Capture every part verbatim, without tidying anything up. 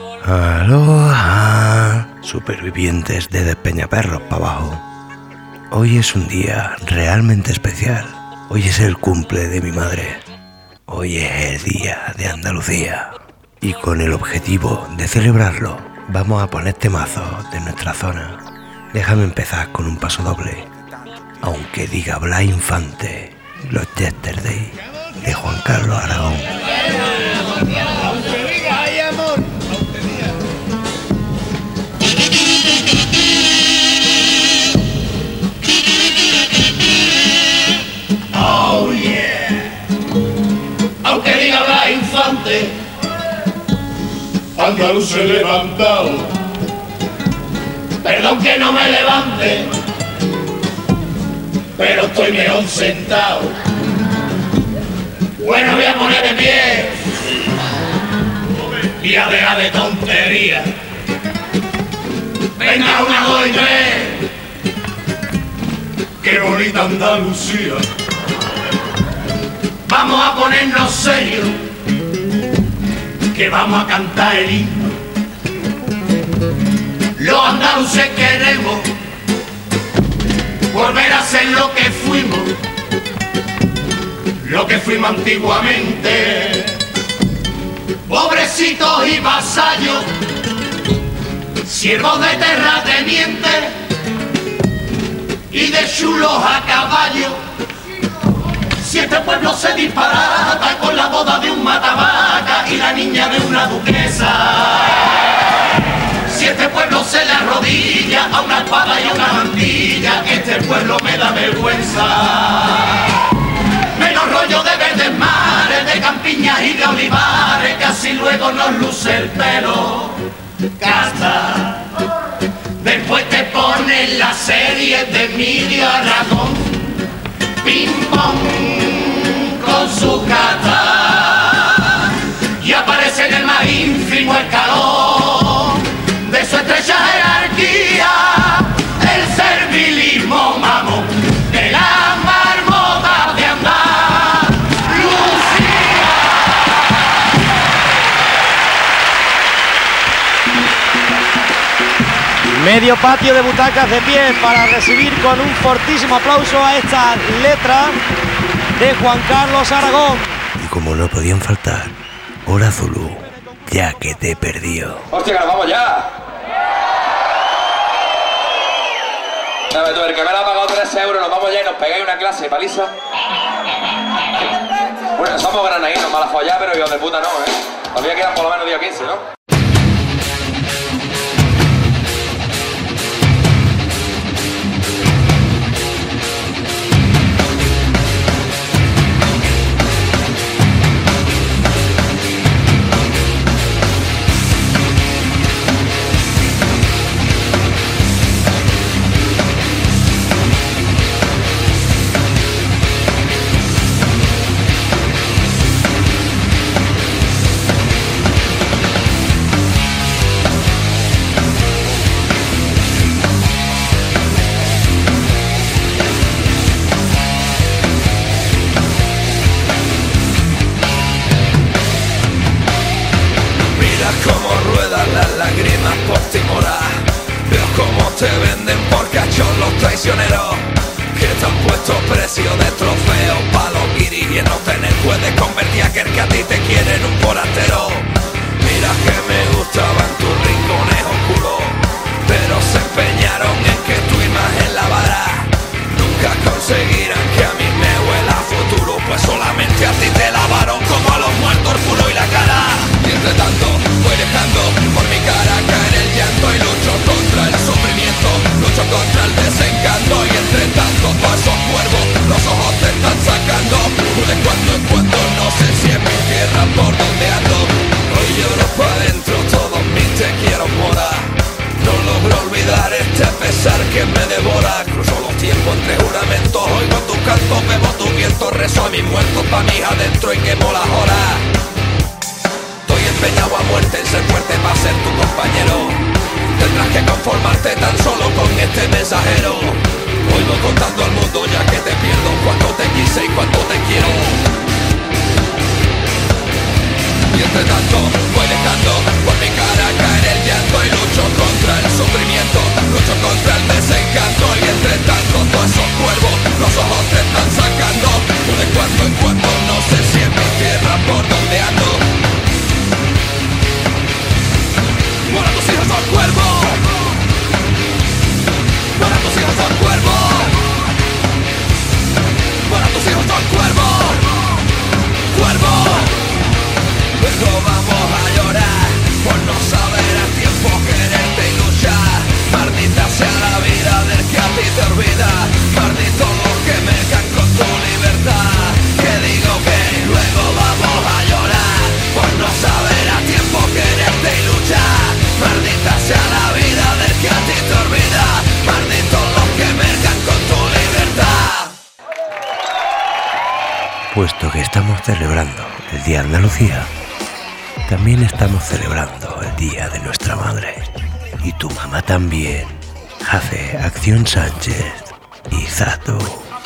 Aloha, supervivientes de Despeñaperros para abajo. Hoy es un día realmente especial. Hoy es el cumple de mi madre. Hoy es el día de Andalucía. Y con el objetivo de celebrarlo, vamos a poner temazos de nuestra zona. Déjame empezar con un paso doble. Aunque diga Blas Infante, los Yesterday, de Juan Carlos Aragón. Oh yeah, aunque diga Blas Infante, andaluz he levantado, perdón que no me levante, pero estoy mejor sentado. Bueno, voy a poner de pie y a dejar de tontería. Venga, una, dos y tres. Qué bonita Andalucía. Vamos a ponernos serios, que vamos a cantar el himno. Los andaluces queremos volver a ser lo que fuimos, lo que fuimos antiguamente. Pobrecitos y vasallos, siervos de terratenientes y de chulos a caballo. Si este pueblo se disparata con la boda de un matavaca y la niña de una duquesa, si este pueblo se le arrodilla a una espada y a una mantilla, este pueblo me da vergüenza. Menos rollo de verdes mares, de campiñas y de olivares, que así luego nos luce el pelo. Casta. Después te ponen la serie de Emilio Aragón, ping pong con su cata, y aparece en el más ínfimo escalón de su estrecha jerarquía el servilismo mamón de la marmota de Andalucía. Medio patio de butacas de pie para recibir con un fortísimo aplauso a esta letra de Juan Carlos Aragón. Y como no podían faltar, Hora Zulu, ya que te perdió. ¡Hostia, que nos vamos ya! Dame tú, el que me la ha pagado tres euros, nos vamos ya y nos pegáis una clase, paliza. Bueno, somos granadinos, mala follada, pero hijos de puta no, ¿eh? Todavía quedan por lo menos día quince, ¿no? Te venden por cachos los traicioneros, que te han puesto precio de trofeos pa' los guiris y en no tener puedes convertir a aquel que a ti te quiere en un forastero. Mira que me gustaban tus rincones oscuros, pero se empeñaron en que tu imagen la vara. Nunca conseguirán que a mí me huela a futuro, pues solamente a ti te lavaron como a los muertos el culo y la cara. Y entre tanto voy dejando por mi cara caer el llanto y lucho contra el sufrimiento, lucho contra el desencanto. Y entre tanto todos esos cuervos los ojos te están sacando. De cuando en cuando no sé si es mi tierra por donde ando. Hoy lloro pa' dentro todos mis te quiero morar. No logro olvidar este pesar que me devora. Cruzo los tiempos entre juramentos, oigo tus cantos, bebo tu viento, rezo a mis muertos pa' mis adentro y quemo las horas. Estoy empeñado a muerte en ser fuerte pa' ser tu compañero. Tendrás que conformarte tan solo con este mensajero. Hoy voy contando al mundo ya que te pierdo cuánto te quise y cuánto te quiero. Y entre tanto voy dejando por mi cara puesto que estamos celebrando el Día de Andalucía, también estamos celebrando el Día de nuestra Madre. Y tu mamá también. Jace, Acción Sánchez y Zato.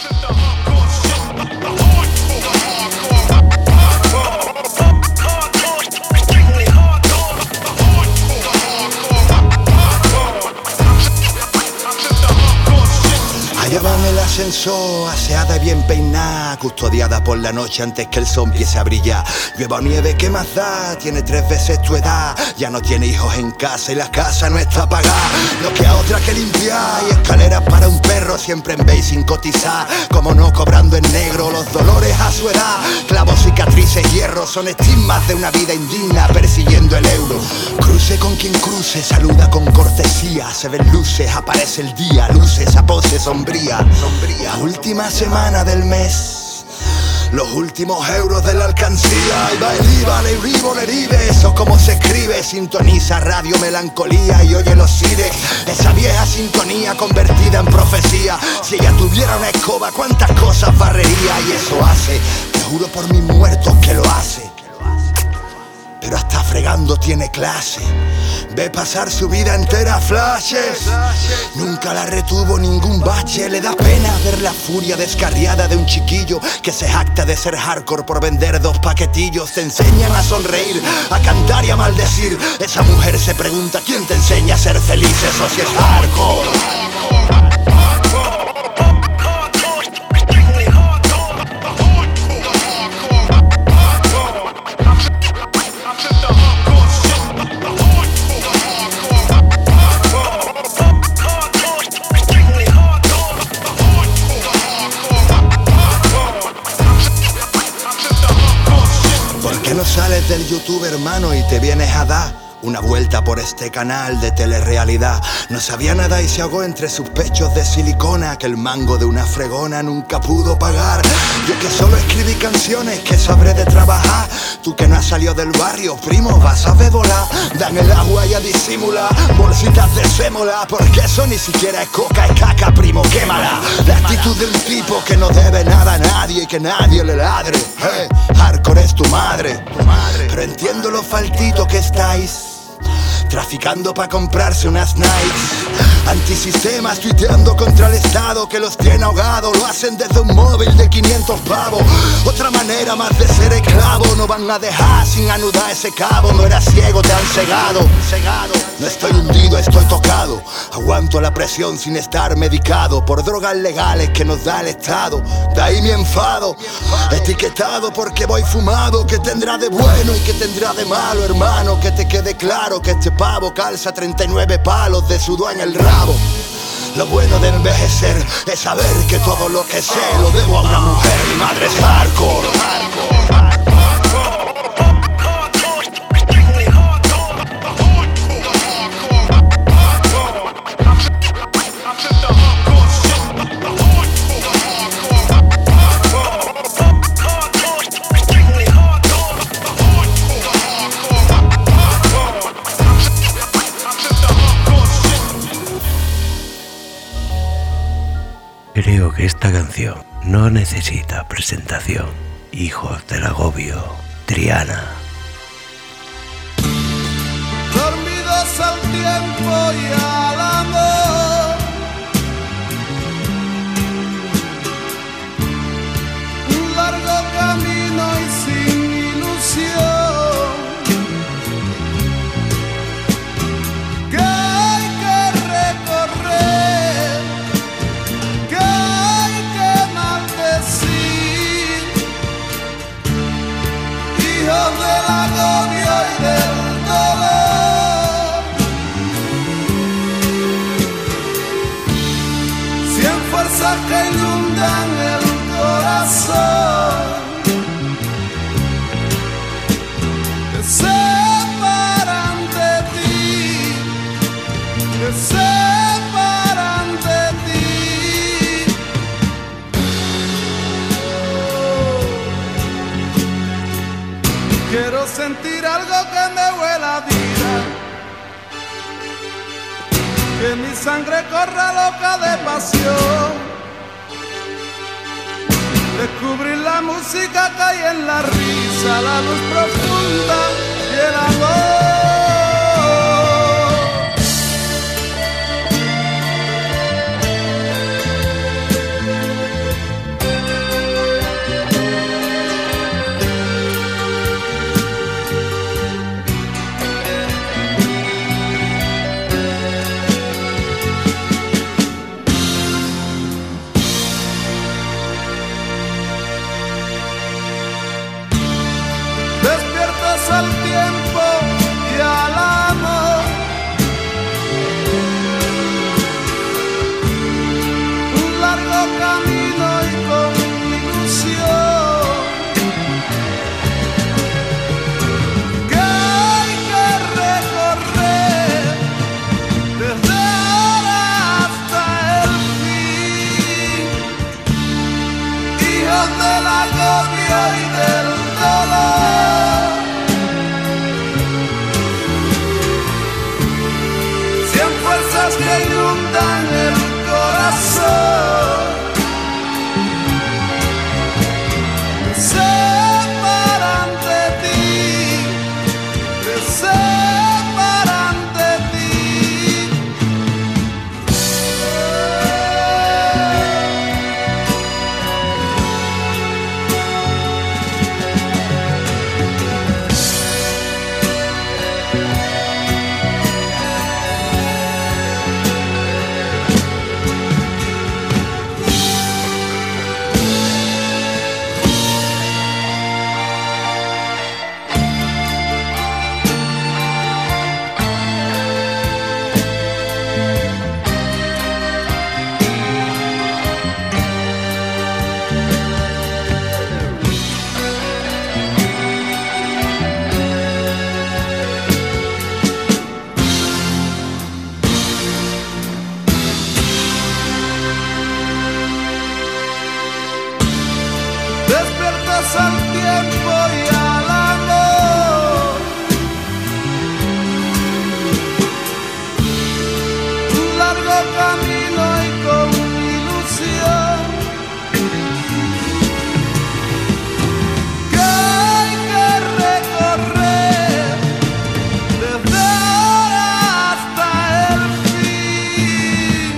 Allá va en el ascensor, aseada y bien peinada, custodiada por la noche antes que el sol empiece a brillar. Llueva o nieve, ¿qué más da? Tiene tres veces tu edad, ya no tiene hijos en casa y la casa no está pagada. Lo que a otra que limpiar y escaleras para un perro, siempre en beige sin cotizar, como no cobrando en negro los dolores a su edad. Clavos, cicatrices, hierro, son estigmas de una vida indigna persiguiendo el euro. Cruce con quien cruce, saluda con cortesía, se ven luces, aparece el día, luces a pose sombría. La última semana del mes, los últimos euros de la alcancía. Y va el IVA, le ribo, le ribe, eso como se escribe. Sintoniza Radio Melancolía y oye los sires. Esa vieja sintonía convertida en profecía. Si ella tuviera una escoba, cuántas cosas barrería. Y eso hace, te juro por mis muertos que lo hace. Pero hasta fregando tiene clase. Ve pasar su vida entera a flashes. Nunca la retuvo ningún bache. Le da pena ver la furia descarriada de un chiquillo que se jacta de ser hardcore por vender dos paquetillos. Te enseñan a sonreír, a cantar y a maldecir. Esa mujer se pregunta, ¿quién te enseña a ser feliz? Eso sí es hardcore. Sales del YouTube, hermano, y te vienes a dar una vuelta por este canal de telerrealidad. No sabía nada y se ahogó entre sus pechos de silicona que el mango de una fregona nunca pudo pagar. Yo que solo escribí canciones que sabré de trabajar. Tú que no has salido del barrio, primo, vas a ver volar. Dan el agua y a disimular bolsitas de sémola, porque eso ni siquiera es coca, es caca, primo, quémala. La actitud de un tipo que no debe nada a nadie y que nadie le ladre. Hey, hardcore es tu madre. Pero entiendo lo faltito que estáis, traficando pa' comprarse unas Nikes. Antisistemas tuiteando contra el Estado que los tiene ahogados. Lo hacen desde un móvil de quinientos pavos. Otra manera más de ser esclavo. No van a dejar sin anudar ese cabo. No eras ciego, te han cegado. No estoy hundido, estoy tocado. Aguanto la presión sin estar medicado por drogas legales que nos da el Estado. De ahí mi enfado, etiquetado porque voy fumado. ¿Qué tendrá de bueno y qué tendrá de malo, hermano? Que te quede claro que este pavo calza treinta y nueve palos de sudor en el rabo. Lo bueno de envejecer es saber que todo lo que sé lo debo a una mujer. Mi madre es hardcore. Creo que esta canción no necesita presentación. Hijos del agobio, Triana. Dormidos al tiempo y al amor, un largo camino y sin ilusión. Del agobio y del dolor, cien fuerzas que inundan el corazón, te separan de ti, te separan de ti. Quiero sentir algo que me huela vida, que mi sangre corra loca de pasión. descubrir la música que hay en la risa, la luz profunda y el amor. Al tiempo y al amor, un largo camino y con ilusión que hay que recorrer desde ahora hasta el fin, hijos del agobio y del dolor. Fuerzas que inundan el corazón, te separan de ti, te separan de ti. Despiertas al tiempo y al amor, un largo camino y con ilusión que hay que recorrer desde ahora hasta el fin.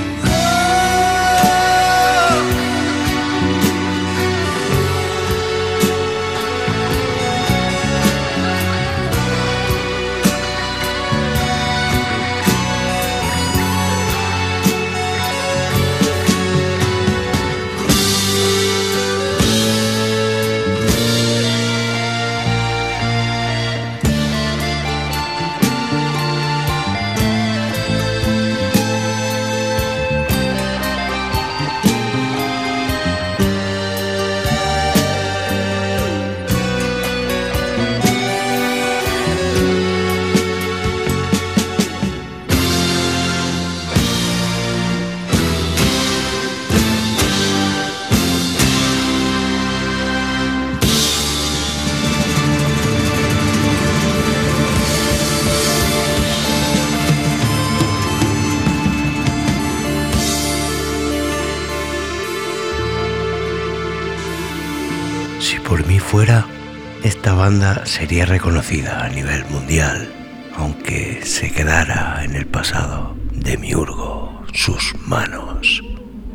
Si por mí fuera, esta banda sería reconocida a nivel mundial, aunque se quedara en el pasado. Demiurgo, sus manos.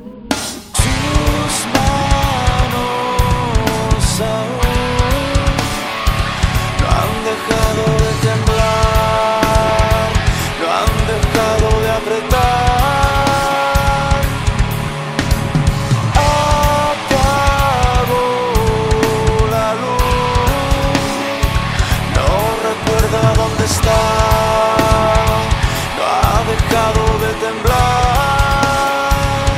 Sus manos aún no han dejado de temblar, no han dejado de apretar. Está, no ha dejado de temblar.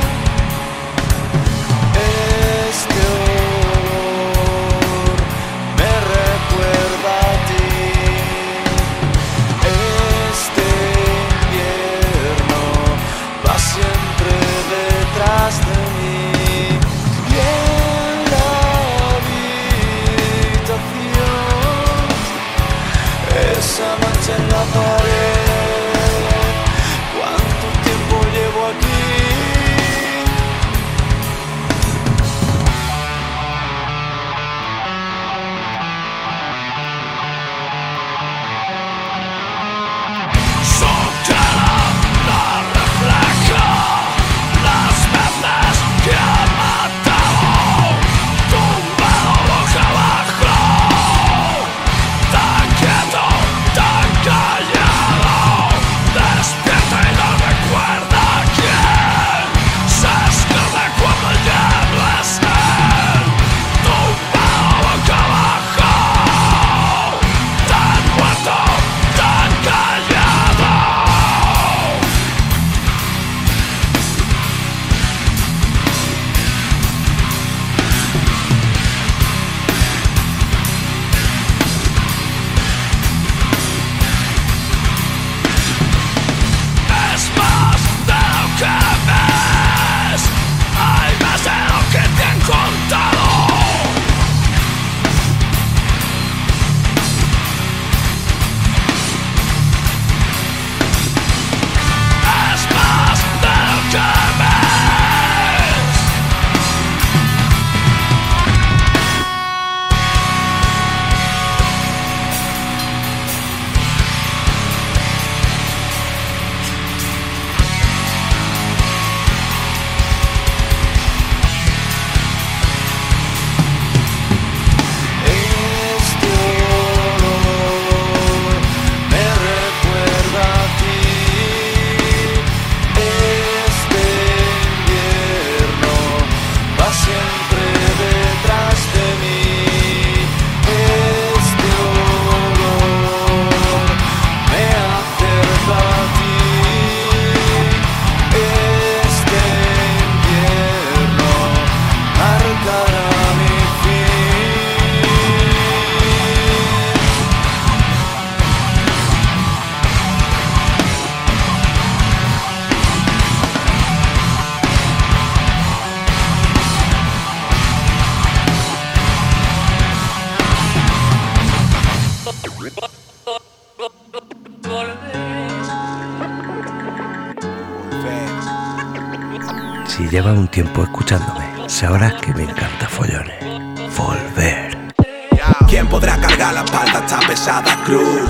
Si llevas un tiempo escuchándome, sabrás que me encanta follones. Volver. ¿Quién podrá cargar la espalda esta pesada cruz?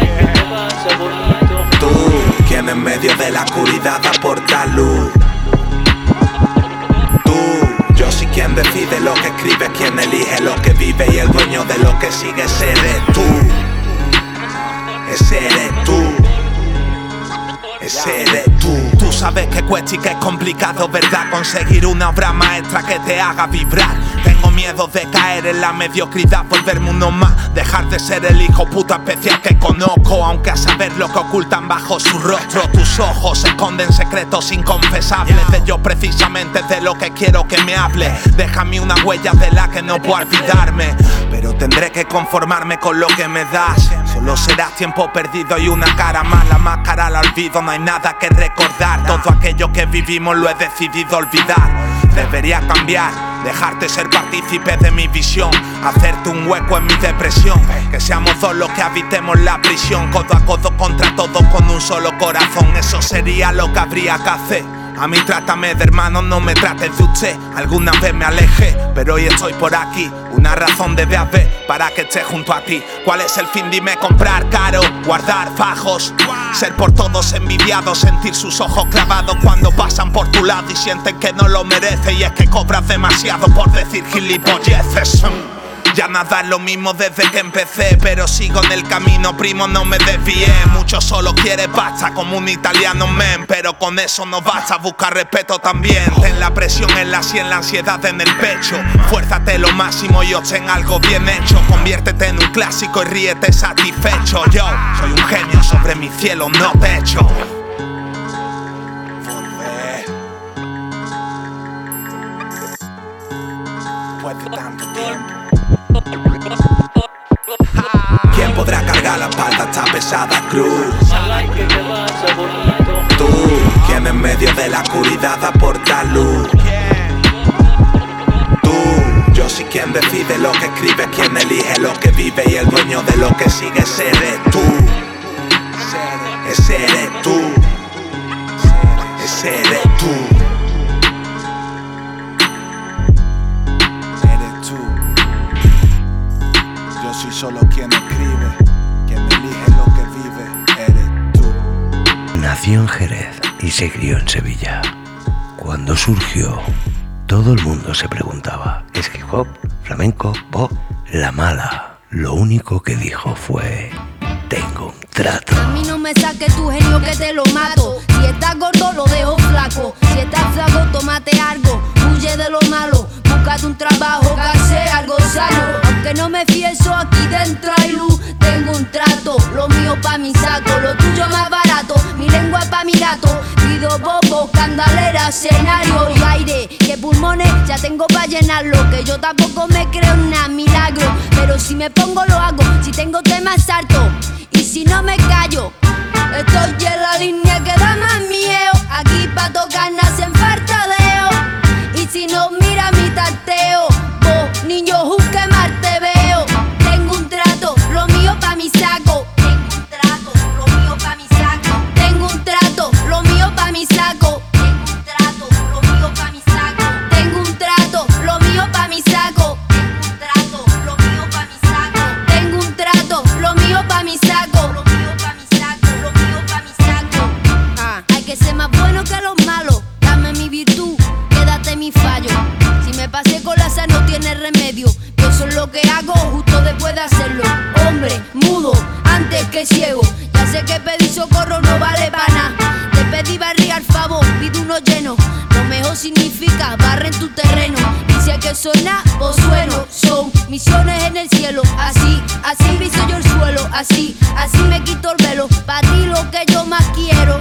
Tú, quien en medio de la oscuridad aporta luz. Tú, yo soy quien decide lo que escribe, quien elige lo que vive y el dueño de lo que sigue. Ese eres tú. Ese eres tú. Ese eres tú. Tú sabes que cuesta y que es complicado, ¿verdad? Conseguir una obra maestra que te haga vibrar. Tengo miedo de caer en la mediocridad, volverme uno más, dejar de ser el hijo puta especial que conozco. Aunque a saber lo que ocultan bajo su rostro, tus ojos esconden secretos inconfesables. De ellos precisamente de lo que quiero que me hable. Déjame una huella de la que no puedo olvidarme, pero tendré que conformarme con lo que me das. Solo será tiempo perdido y una cara más. La máscara la olvido, no hay nada que recordar. Todo aquello que vivimos lo he decidido olvidar. Debería cambiar, dejarte ser partícipe de mi visión, hacerte un hueco en mi depresión. Que seamos dos los que habitemos la prisión, codo a codo contra todos con un solo corazón. Eso sería lo que habría que hacer. A mí trátame de hermano, no me trates de usted. Alguna vez me alejé, pero hoy estoy por aquí. Una razón debe haber para que esté junto a ti. ¿Cuál es el fin? Dime. Comprar caro, guardar fajos, ser por todos envidiado, sentir sus ojos clavados cuando pasan por tu lado y sienten que no lo merece. Y es que cobras demasiado por decir gilipolleces. Ya nada es lo mismo desde que empecé, pero sigo en el camino, primo, no me desvié. Mucho solo quiere pasta como un italiano men, pero con eso no basta, busca respeto también. Ten la presión en la sien, la ansiedad en el pecho. Fuérzate lo máximo y obtén algo bien hecho. Conviértete en un clásico y ríete satisfecho. Yo soy un genio sobre mi cielo, no techo. Volver. Después de tanto tiempo. ¿Quién podrá cargar la espalda esta pesada cruz? Tú, quien en medio de la oscuridad aporta luz. Tú, yo soy quien decide lo que escribe, quien elige lo que vive y el dueño de lo que sigue. Ese eres tú. Ese eres tú. Ese eres tú. Soy solo quien escribe, quien elige lo que vive, eres tú. Nació en Jerez y se crió en Sevilla. Cuando surgió, todo el mundo se preguntaba, ¿es hip hop, flamenco, pop? La Mala, lo único que dijo fue, tengo un trato. A mí no me saques tu genio que te lo mato. Si estás gordo lo dejo flaco. Si estás flaco tómate algo. Huye de lo malo. Búscate un trabajo que hace algo sano. Aunque no me fieso aquí dentro hay luz. Tengo un trato, lo mío pa' mi saco. Lo tuyo más barato, mi lengua pa' mi gato. Pido bobo, candalera, escenario y aire. Que pulmones ya tengo pa' llenarlo. Que yo tampoco me creo en nada milagro. Pero si me pongo lo hago, si tengo temas salto. Y si no me callo, estoy en la línea que da más miedo. Aquí pa' tocar nacen fartadeo. Y si no mira mi tarteo, vos niño juzgue mal te veo. Tengo un trato, lo mío pa' mi saco. Tengo un trato, lo mío pa' mi saco. Tengo un trato, lo mío pa' mi saco. Tengo un trato, lo mío pa' mi saco. Tengo un trato, lo mío pa' mi saco. Tengo un trato, lo mío pa' mi saco. Tengo un trato, lo mío pa' mi saco. Lo mío pa' mi saco, lo mío pa' mi saco. Ah, hay que ser más bueno que los malos. Dame mi virtud, quédate mi fallo. Si me pasé con la sal no tiene remedio. Yo soy lo que hago justo después de hacerlo. Hombre, mudo, antes que ciego. Ya sé que pedir socorro no vale para nada. Te pedí barriga al favor, pido uno lleno. Lo mejor significa barre en tu terreno. Y si hay que sonar, pues sueno. Son misiones en el cielo. Así, así viso yo el suelo. Así, así me quito el velo. Pa' ti lo que yo más quiero.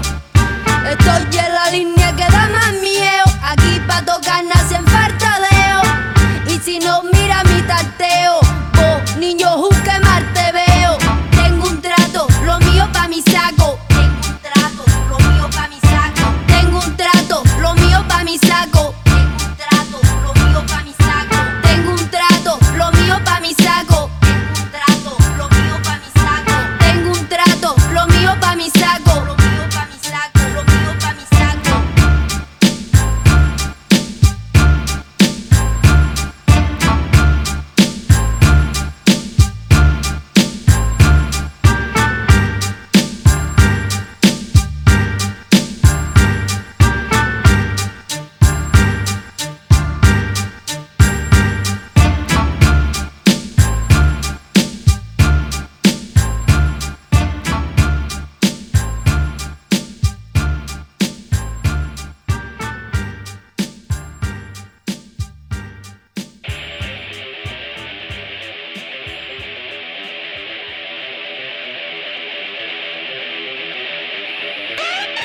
Estoy en la línea que da más miedo. Aquí pa' tocar nacen fartadeo. Y si no mira mi tarteo, vos niño juzgue mal te veo. Tengo un trato, lo mío pa' mi saco. Tengo un trato, lo mío pa' mi saco. Tengo un trato, lo mío pa' mi saco. Tengo un trato, lo mío pa' mi saco. Tengo un trato, lo mío pa' mi saco. Tengo un trato, lo mío pa' mi saco. Tengo un trato,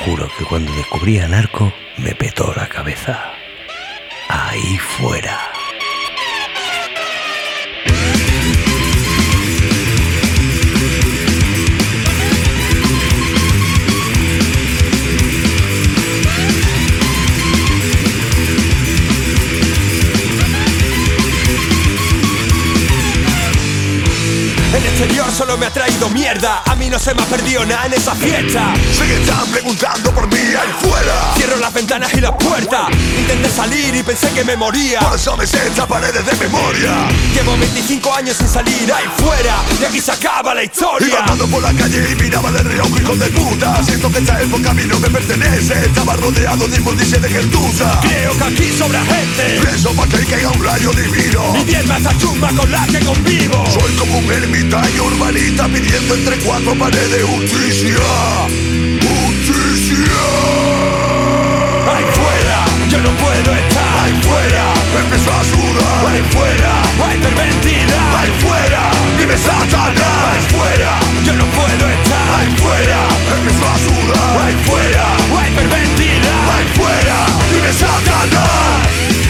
juro que cuando descubrí a Narco me petó la cabeza. Ahí fuera. El exterior solo me ha traído mierda. A mí no se me ha perdido nada en esa fiesta. Sé que están preguntando por mí ahí fuera. Cierro las ventanas y las puertas. Intenté salir y pensé que me moría. Por eso me sé estas paredes de memoria. Llevo veinticinco años sin salir ahí fuera. Y aquí se acaba la historia. Iba andando por la calle y miraba de reojo, hijo de puta. Siento que esta época a mí no me pertenece. Estaba rodeado de inmundicia de gentuza. Creo que aquí sobra gente. Rezo pa' que caiga un rayo divino. Y diezma esta chumba con la que convivo. Soy como un ermitaño urbanita pidiendo entre cuatro paredes justicia. Justicia. Ahí fuera, yo no puedo estar. Ahí fuera, me empezó a sudar. Ahí fuera, hay hiperventilar. Ahí fuera, dime Satanás. Ahí fuera, yo no puedo estar. Ahí fuera, me empezó a sudar. Ahí fuera, hay hiperventilar. Ahí fuera, dime Satanás.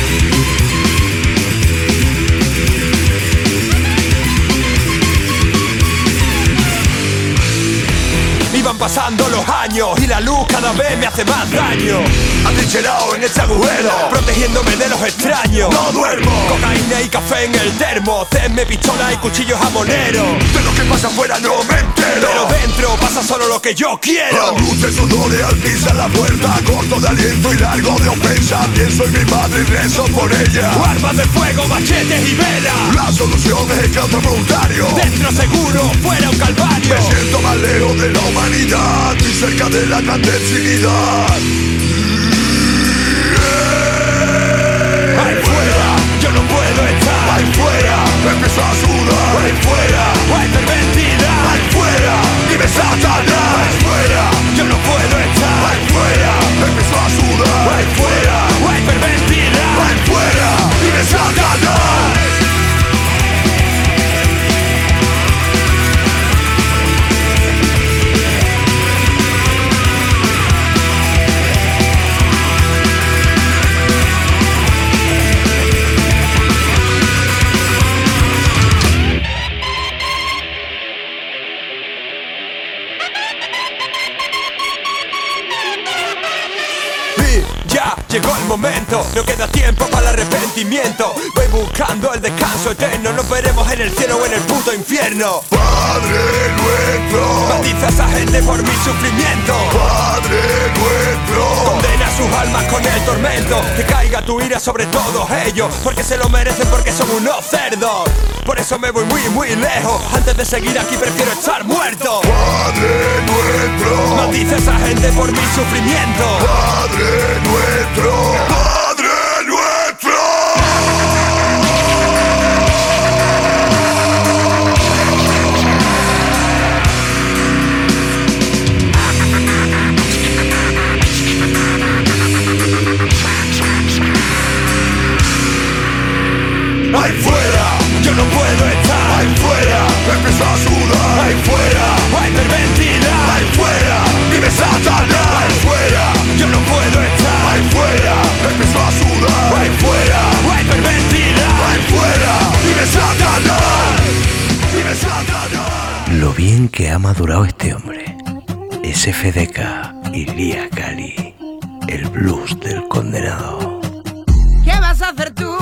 Iban pasando los años y la luz cada vez me hace más daño. Atrincherado en este agujero, protegiéndome de los extraños. no duermo. Cocaína y café en el termo, cenme, pistola y cuchillos jamoneros. De lo que pasa afuera no me entero. Pero dentro pasa solo lo que yo quiero. La luz de sudores al pisar la puerta, corto de aliento y largo de ofensa. Pienso en mi madre y rezo por ella. Armas de fuego, machetes y velas. La solución es que otro voluntario. Dentro seguro, fuera un calvario. Me siento más lejos de la humanidad y cerca de la clandestinidad. Ahí fuera, yo no puedo estar. Ahí fuera, me empezó a sudar. Ahí fuera, hay hiperventilar. Ahí fuera, dime Satanás. Ahí fuera, yo no puedo estar. ahí fuera, me empezó a sudar. Ahí fuera, hay hiperventilar. Ahí fuera, dime Satanás. Llegó el momento, no queda tiempo para el arrepentimiento. Voy buscando el descanso eterno. Nos veremos en el cielo o en el puto infierno. Padre nuestro, Maldice a esa gente por mi sufrimiento. Padre nuestro, Condena a sus almas con el tormento. Que caiga tu ira sobre todos ellos, porque se lo merecen, porque son unos cerdos. Por eso me voy muy muy lejos. Antes de seguir aquí prefiero estar muerto. Padre nuestro, Maldice a esa gente por mi sufrimiento. Padre nuestro, Padre nuestro. Ahí fuera, yo no puedo estar. Ahí fuera, me empezó a sudar. Ahí fuera, hay hiperventilar. Ahí fuera, dime Satanás. Ahí fuera, yo no puedo estar. ahí fuera, me empezó a sudar. Ahí fuera, hay hiperventilar. Ahí fuera, dime Satanás. Dime Satanás. Lo bien que ha madurado este hombre. S F D K y Lía Cali. El blues del condenado. ¿Qué vas a hacer tú?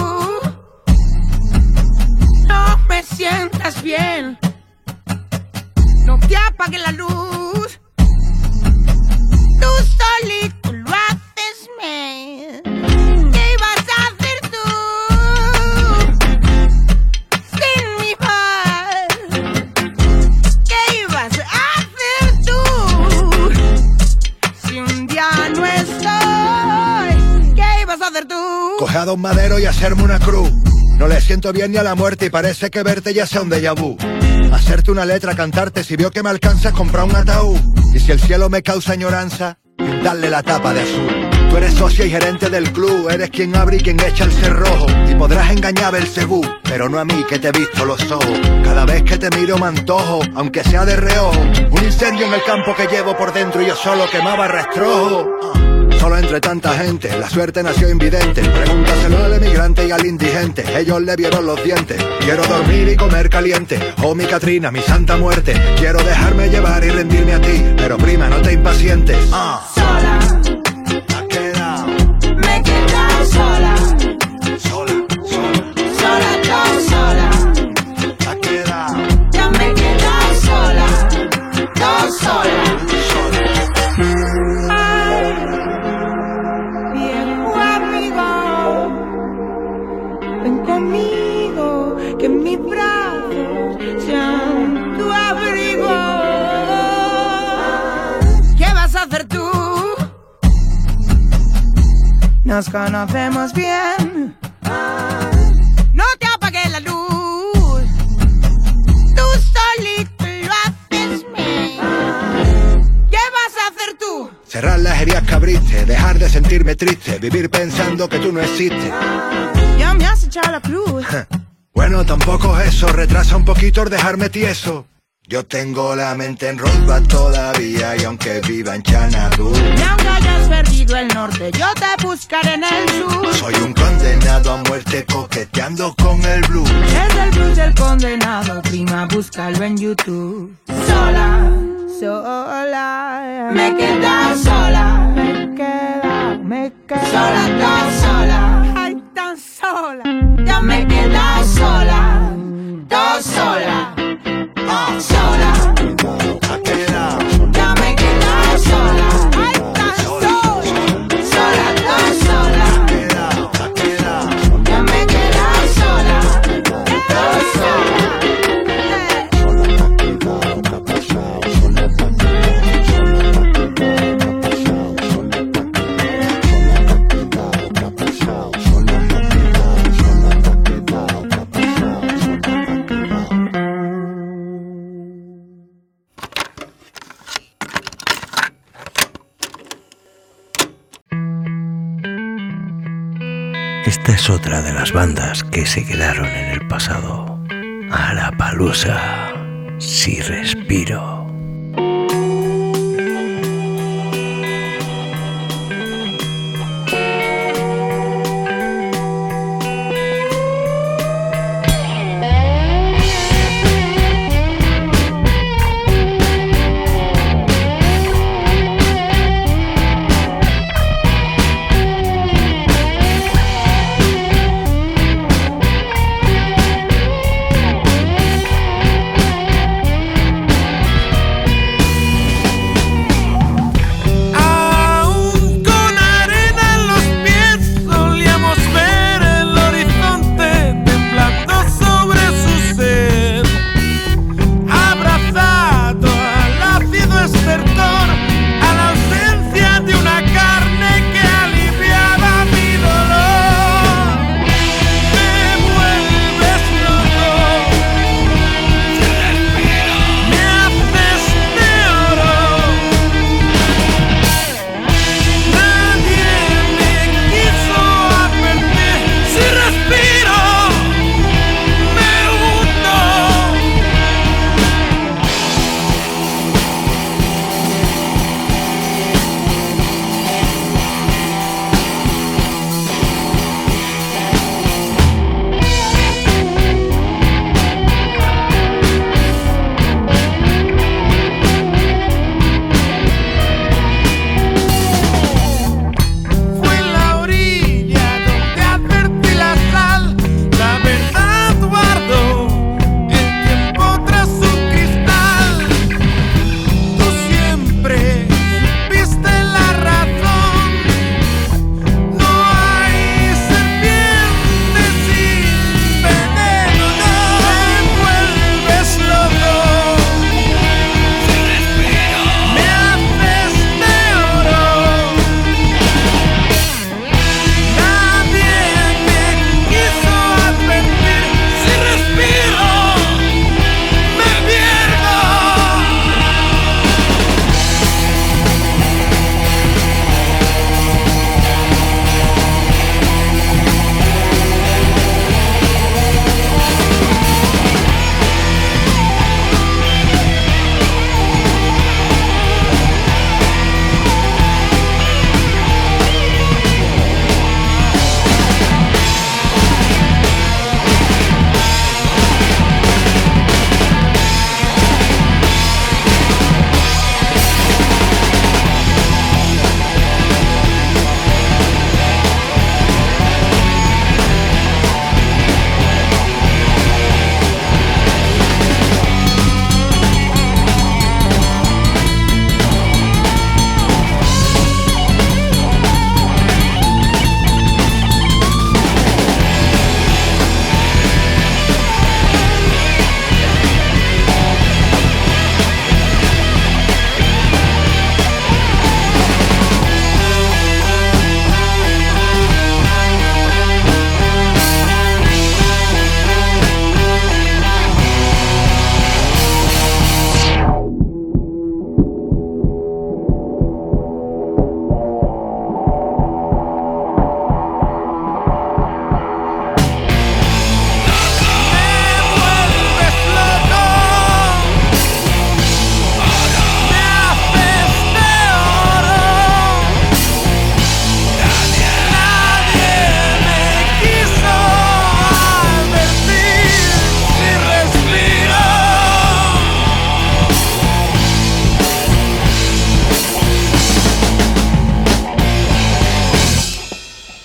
No me sientas bien. No te apagues la luz. Tú solito lo haces mal. ¿Qué vas a hacer tú sin mi voz? ¿Qué ibas a hacer tú si un día no estoy? ¿Qué ibas a hacer tú? Coge a Don Madero y hacerme una cruz. No le siento bien ni a la muerte y parece que verte ya sea un déjà vu. Hacerte una letra, cantarte, si veo que me alcanzas, comprar un ataúd. Y si el cielo me causa añoranza, darle la tapa de azul. Tú eres socia y gerente del club, eres quien abre y quien echa el cerrojo. Y podrás engañar el cebú, pero no a mí que te he visto los ojos. Cada vez que te miro me antojo, aunque sea de reojo. Un incendio en el campo que llevo por dentro y yo solo quemaba rastrojo. Solo entre tanta gente, la suerte nació invidente. Pregúntaselo al emigrante y al indigente, ellos le vieron los dientes. Quiero dormir y comer caliente, oh mi Catrina, mi santa muerte. Quiero dejarme llevar y rendirme a ti, pero prima, no te impacientes. Ah. Sola, ¿A qué edad? me he quedado sola. Sola, sola. Sola, yo sola. ¿A qué edad? Ya me he quedado sola. Yo sola. Viejo amigo, ven conmigo, que mis brazos sean tu abrigo. ¿Qué vas a hacer tú? Nos conocemos bien. No te apagues la luz. Tú solito lo haces bien. ¿Qué vas a hacer tú? Cerrar las heridas que abriste, dejar de sentirme triste, vivir pensando que tú no existes. Ya me has echado la cruz. Bueno, tampoco es eso, retrasa un poquito el dejarme tieso. Yo tengo la mente en Rosbach todavía y aunque viva en Xanadu, Y aunque hayas perdido el norte, yo te buscaré en el sur. soy un condenado a muerte coqueteando con el blues. Es el blues del condenado, prima, búscalo en YouTube. Sola, sola, me he quedado sola. Me he quedado, me he quedado sola, tan sola. Ay, tan sola. Ya me he quedado sola, tan sola. Sola, ¿A qué edad? ya me he quedado sola. Ay, tan sola. Sola, tan sola. ¿A qué edad? ¿A qué edad? Ya me he quedado sola, tan sola. Esta es otra de las bandas que se quedaron en el pasado. Lollapalooza, Si Respiro.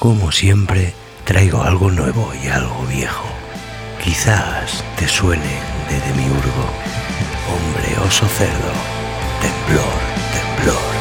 Como siempre, traigo algo nuevo y algo viejo. Quizás te suene de Demiurgo, Hombre Oso Cerdo, Temblor, Temblor.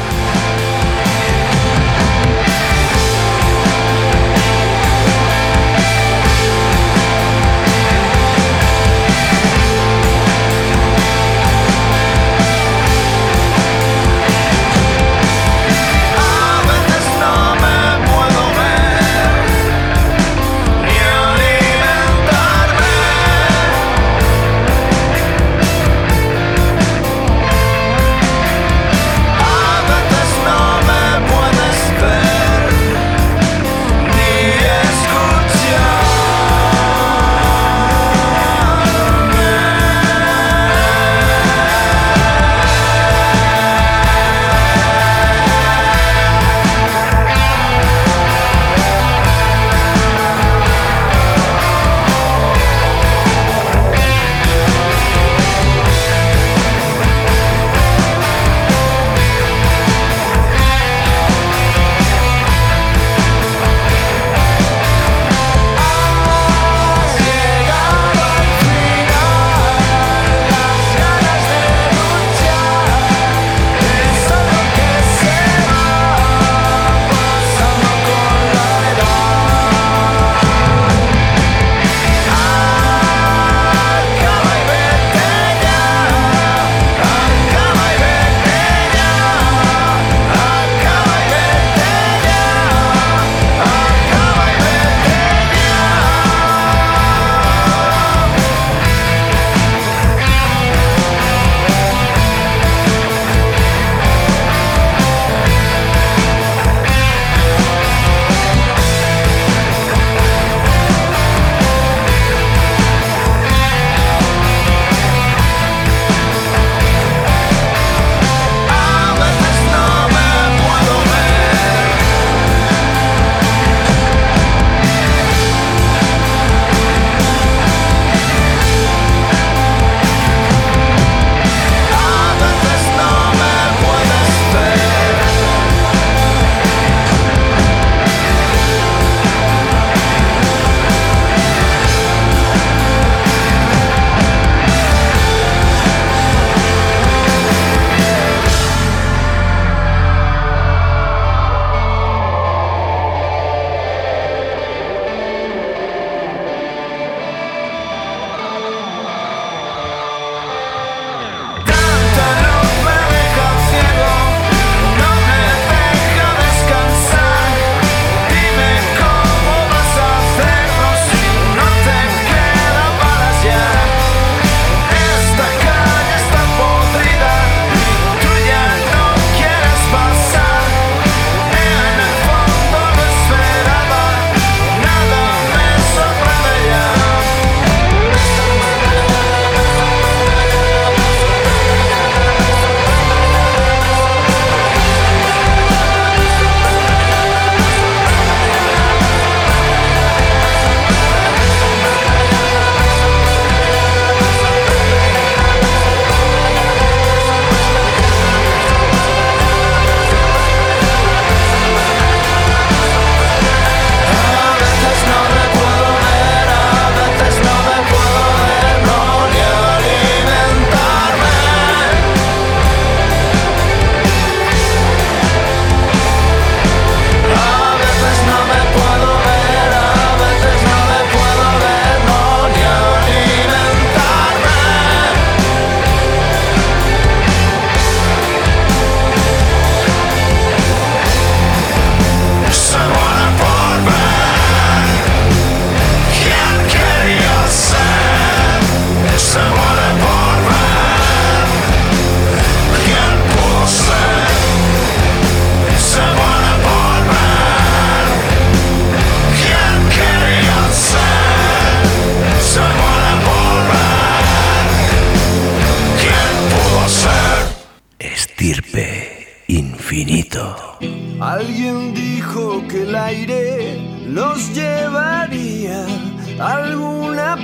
infinito. Alguien dijo que el aire los llevaría a alguna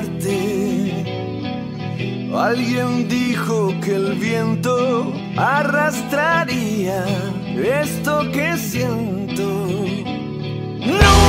parte. Alguien dijo que el viento arrastraría esto que siento. ¡No!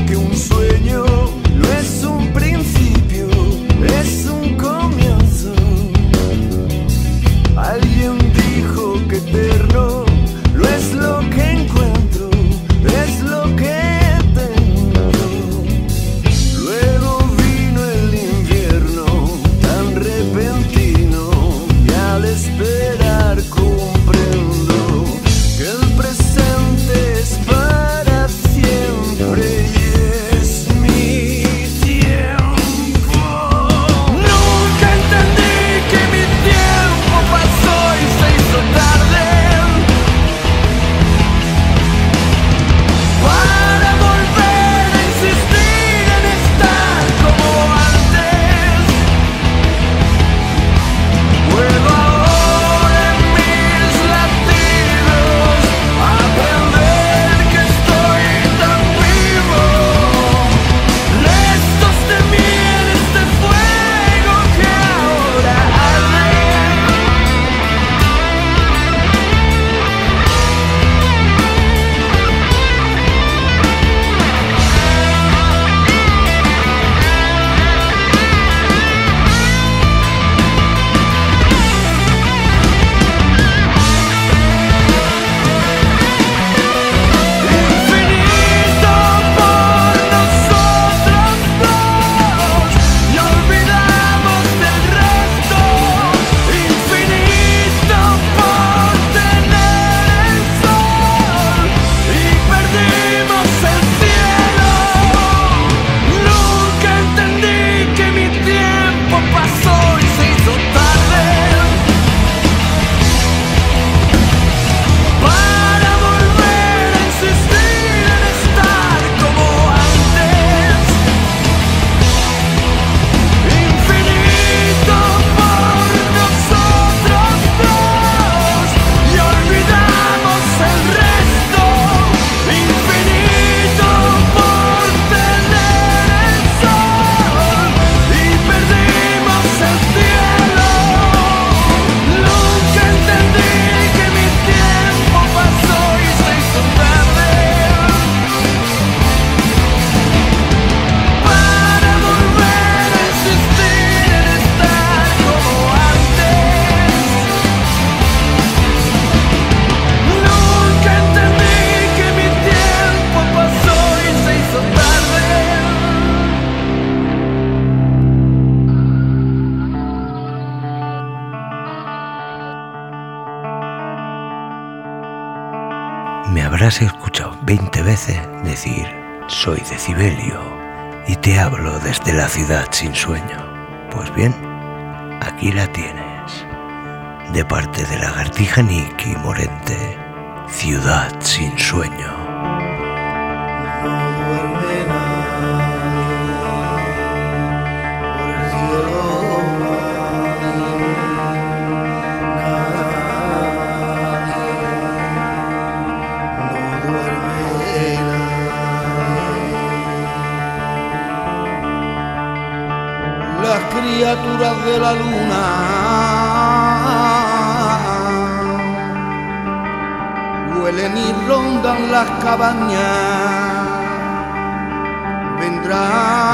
que un sueño no es un principio, es un comienzo. Alguien dijo que eterno no es lo que encuentro, es lo que tengo. Luego vino el invierno tan repentino y al esperar comprendo que el presente es para siempre y es mi tiempo. Nunca entendí que mi tiempo pasó y se hizo tarde para volver a insistir en estar como antes. Puedo ahora en mis latidos aprender que estoy tan vivo. Restos de mí en este fuego que ahora arde. Infinito por nosotros dos y olvidamos del resto. Infinito por tener el sol y perdimos el cielo. Nunca entendí que mi tiempo pasó y se hizo tarde para volver a insistir en estar como antes. Infinito por nosotros dos y olvidamos el resto. Infinito por tener el sol y perdimos el cielo. Nunca entendí que mi tiempo pasó y se hizo tarde para volver a insistir en estar como antes. Nunca entendí que mi tiempo pasó y se hizo tarde. Me habrás escuchado veinte veces decir soy Decibelio y te hablo desde la ciudad sin sueño. Pues bien, aquí la tienes, de parte de Lagartija Nicky Morente, Ciudad sin sueño. Las criaturas de la luna huelen y rondan las cabañas. Vendrá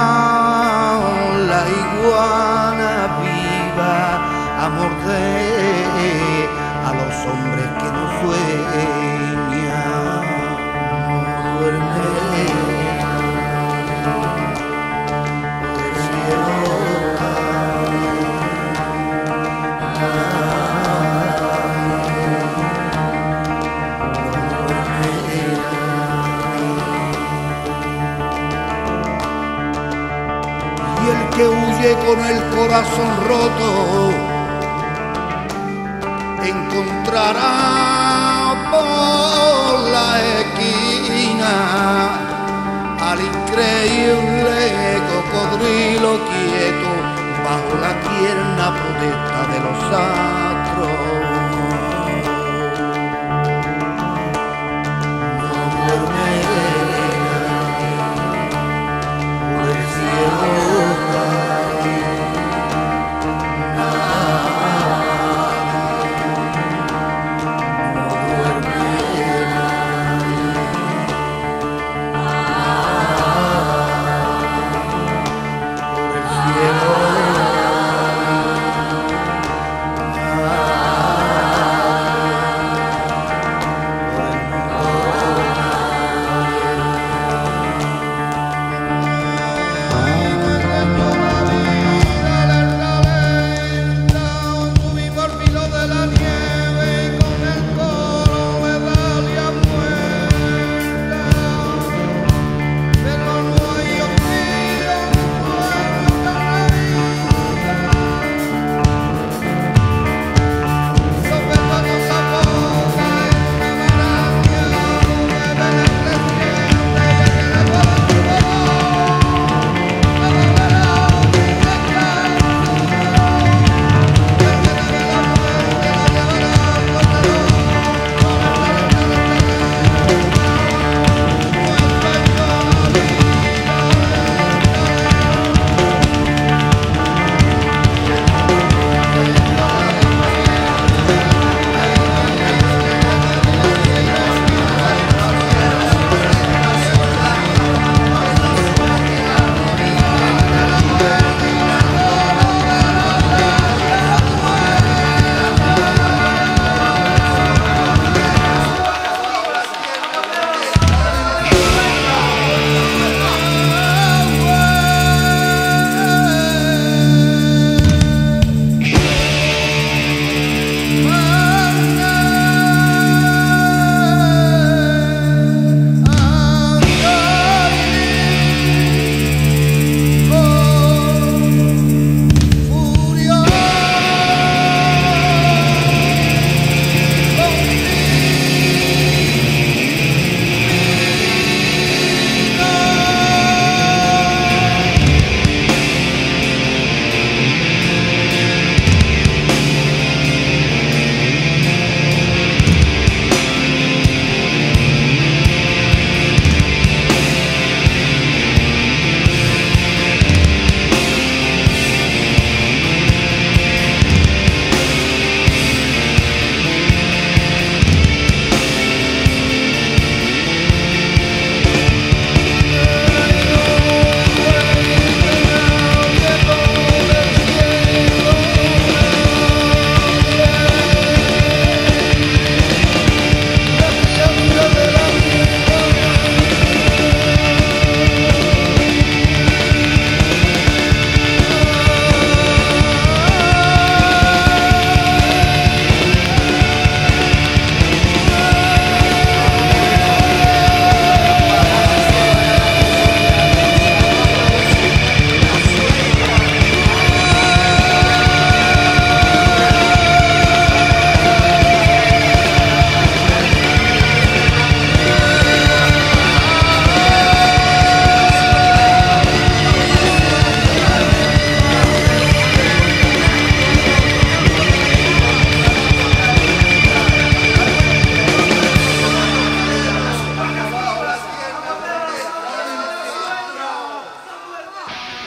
la iguana viva a morder a los hombres que no sueñan. No duerme el cielo. Y el que huye con el corazón roto encontrará por la esquina al increíble cocodrilo quieto bajo la tierna protesta de los astros. No duerme por el cielo.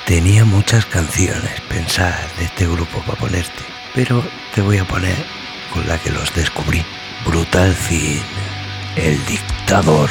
Tenía muchas canciones pensadas de este grupo para ponerte, pero te voy a poner con la que los descubrí. Brutal Thing, El Dictador.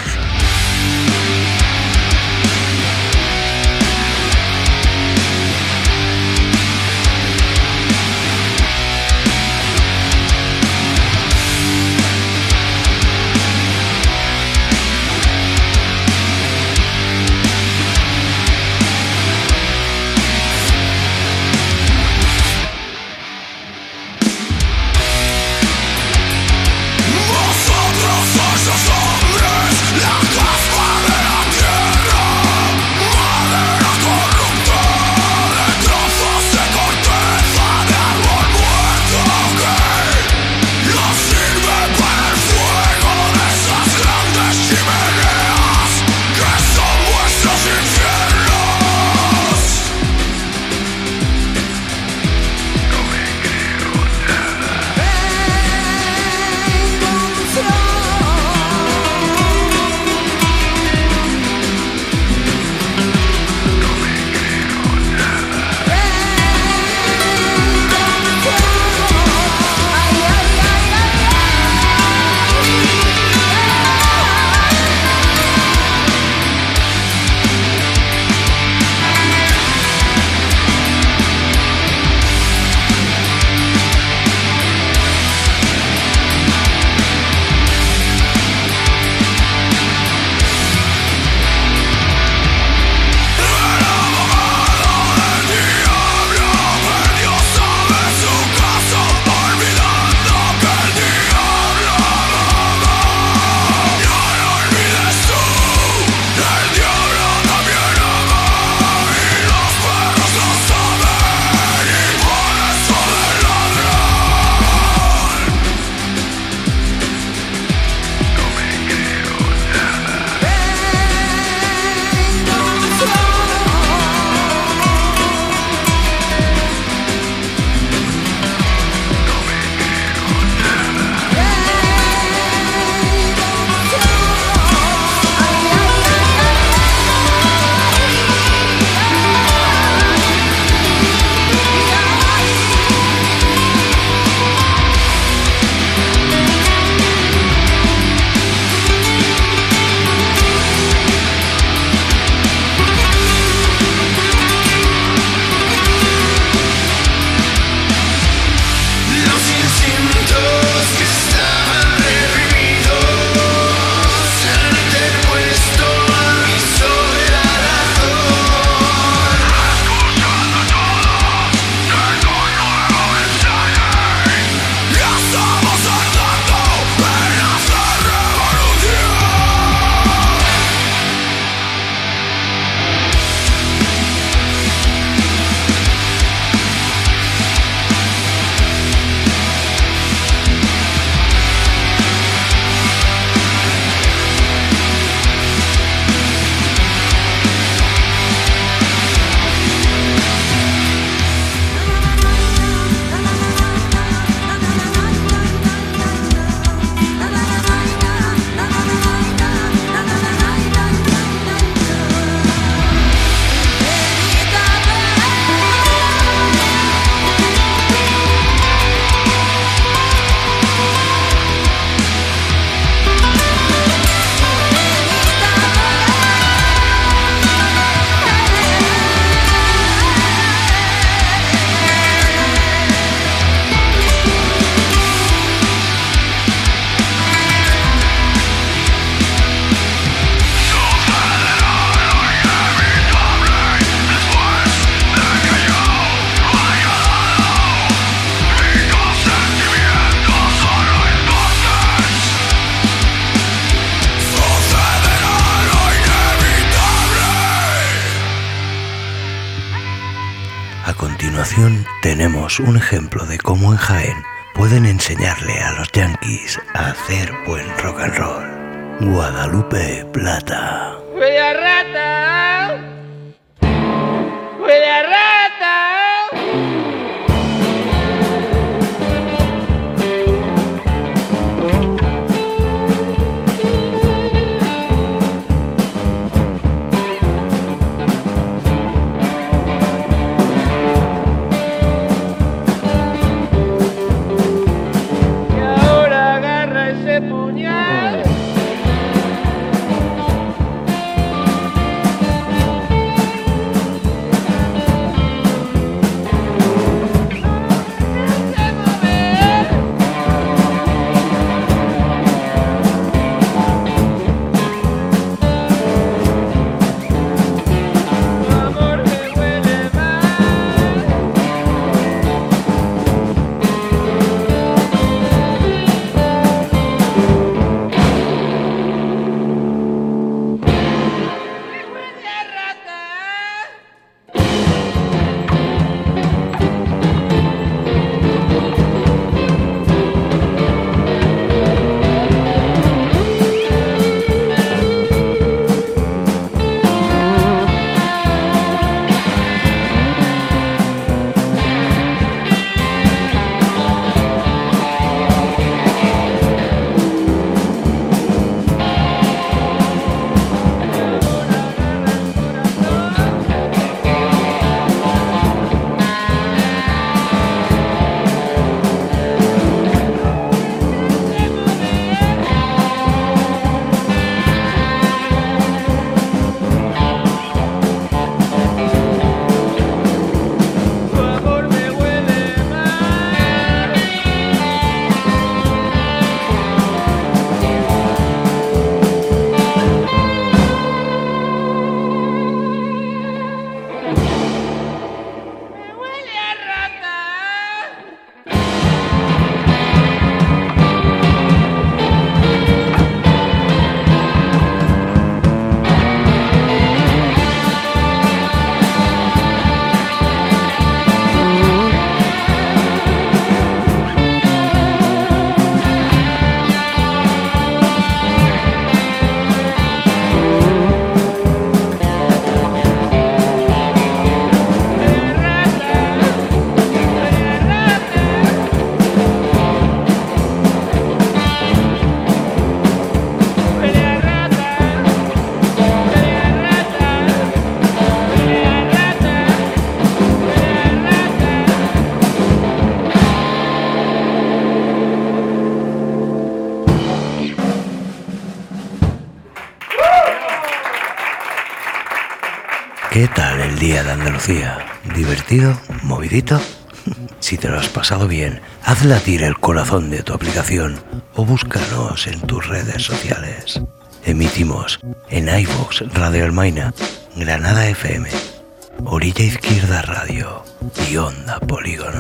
continuación tenemos un ejemplo de cómo en Jaén pueden enseñarle a los yanquis a hacer buen rock and roll. Guadalupe Plata. ¡Huele a rata! ¡Huele a rata! ¿Qué tal el día de Andalucía? ¿Divertido? ¿Movidito? Si te lo has pasado bien, haz latir el corazón de tu aplicación o búscanos en tus redes sociales. Emitimos en iVoox Radio Almaina, Granada F M, Orilla Izquierda Radio y Onda Polígono.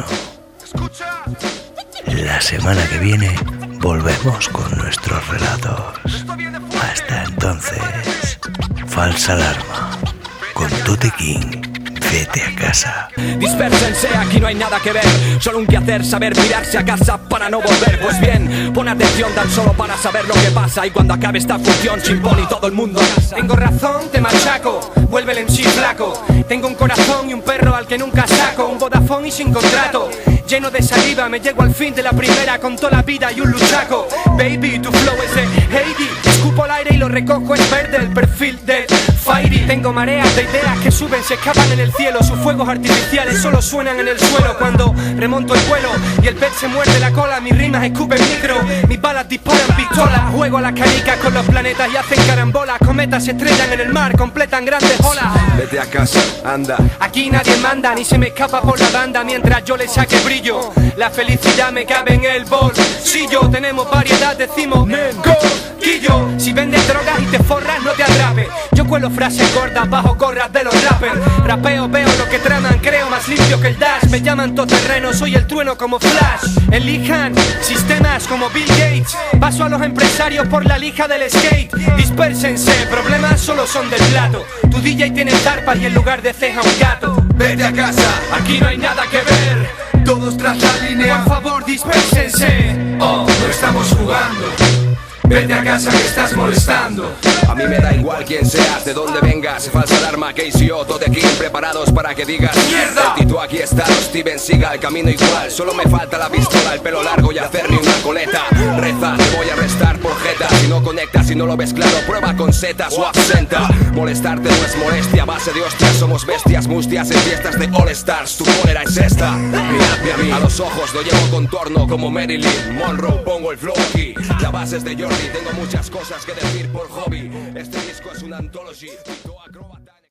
La semana que viene volvemos con nuestros relatos. Hasta entonces, falsa alarma con Tote King. Vete a casa. Dispérsense, aquí no hay nada que ver. Solo un quehacer, saber pirarse a casa para no volver. Pues bien, pon atención tan solo para saber lo que pasa. Y cuando acabe esta función, chimpón y todo el mundo a casa. Tengo razón, te machaco, vuelve el M C flaco. Tengo un corazón y un perro al que nunca saco. Un Vodafone y sin contrato, lleno de saliva. Me llego al fin de la primera con toda la vida y un luchaco. Baby, tu flow es de Heidi. Escupo al aire y lo recojo, es verde el perfil de Fairy. Tengo mareas de ideas que suben, se escapan en el cielo. Sus fuegos artificiales solo suenan en el suelo cuando remonto el vuelo y el pez se muerde la cola. Mis rimas escupen micro, mis balas disparan pistolas. Juego a las canicas con los planetas y hacen carambolas. Cometas se estrellan en el mar, completan grandes olas. Vete a casa, anda. Aquí nadie manda, ni se me escapa por la banda mientras yo le saque brillo. La felicidad me cabe en el bolsillo. Tenemos variedad, decimos coquillo. Si vendes drogas y te forras, no te atrapes. Yo cuelo frases gordas bajo gorras de los rappers. Rapeo, veo lo que traman, creo más limpio que el Dash. Me llaman todoterreno, soy el trueno como Flash. Elijan sistemas como Bill Gates. Paso a los empresarios por la lija del skate. Dispérsense, problemas solo son del plato. Tu D J tiene zarpas y en lugar de ceja un gato. Vete a casa, aquí no hay nada que ver. Todos tras la línea, por favor dispérsense. Oh, no estamos jugando. Vete a casa que estás molestando. A mí me da igual quién seas, de dónde vengas. Falsa alarma, K C O, Tote King, preparados para que digas ¡mierda! El Tito aquí está, Steven siga el camino igual. Solo me falta la pistola, el pelo largo y hacerme una coleta. Reza, te voy a arrestar por jeta. Si no conectas, si no lo ves claro, prueba con setas o absenta. Molestarte no es molestia, a base de hostias. Somos bestias mustias en fiestas de All Stars. Tu cólera es esta, miradme a mí. A los ojos lo llevo contorno como Marilyn Monroe. Pongo el flow aquí, la base es de Jordi. Tengo muchas cosas que decir por hobby. Este disco es una anthology.